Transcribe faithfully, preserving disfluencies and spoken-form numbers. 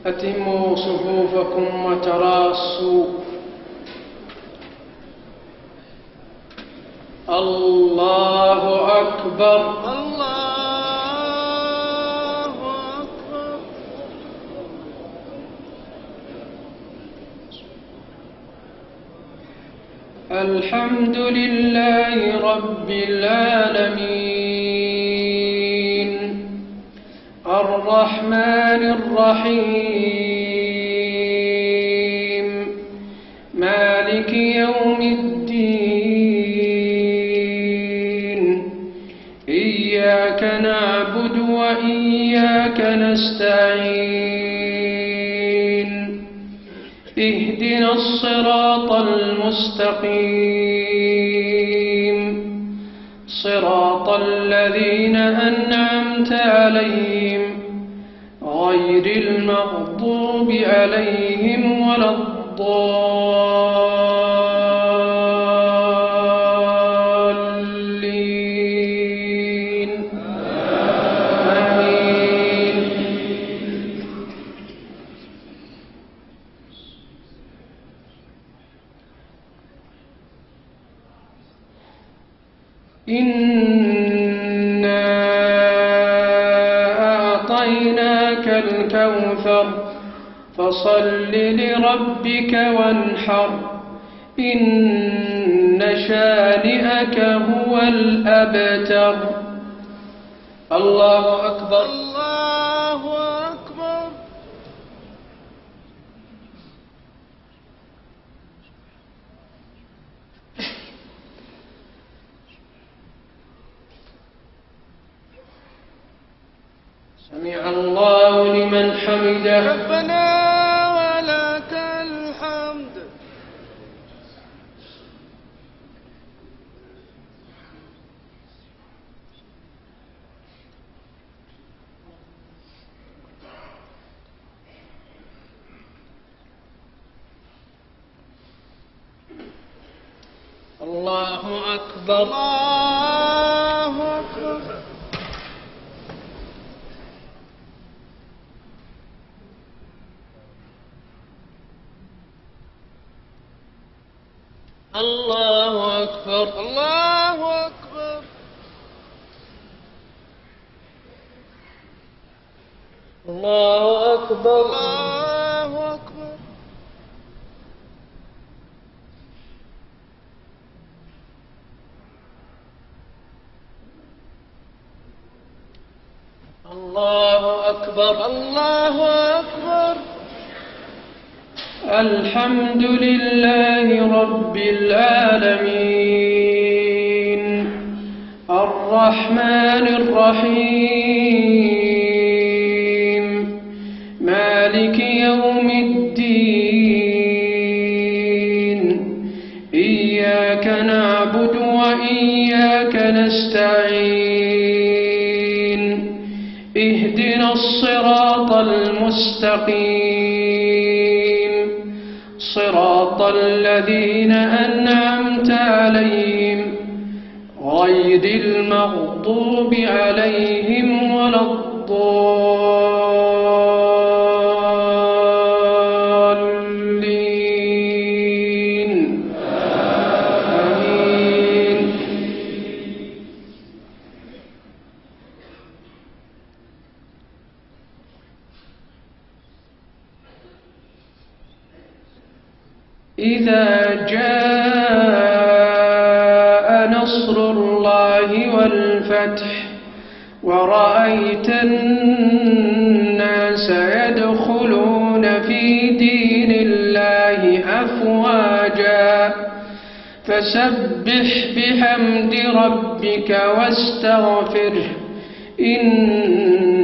أتموا صفوفكم وتراصوا. الله أكبر. الله أكبر. الحمد لله رب العالمين الرحمن الرحيم مالك يوم الدين إياك نعبد وإياك نستعين اهدنا الصراط المستقيم صراط الذين أنعمت عليهم غير المغضوب عليهم ولا الضالين آمين. إنا أعطيناك الكوثر فصل لربك وانحر إن شانئك هو الأبتر. الله أكبر. الله أكبر. سمع الله لمن حمده. ربنا ولك الحمد. الله أكبر. الله أكبر. الله أكبر. الله أكبر. الله أكبر. الله أكبر. الله أكبر. الله أكبر. الحمد لله رب العالمين الرحمن الرحيم مالك يوم الدين إياك نعبد وإياك نستعين اهدنا الصراط المستقيم صراط الذين أنعمت عليهم غير المغضوب عليهم ولا الضالين آمين. إذا جاء نصر الله والفتح ورأيت الناس يدخلون في دين الله أفواجا فسبح بحمد ربك واستغفره إن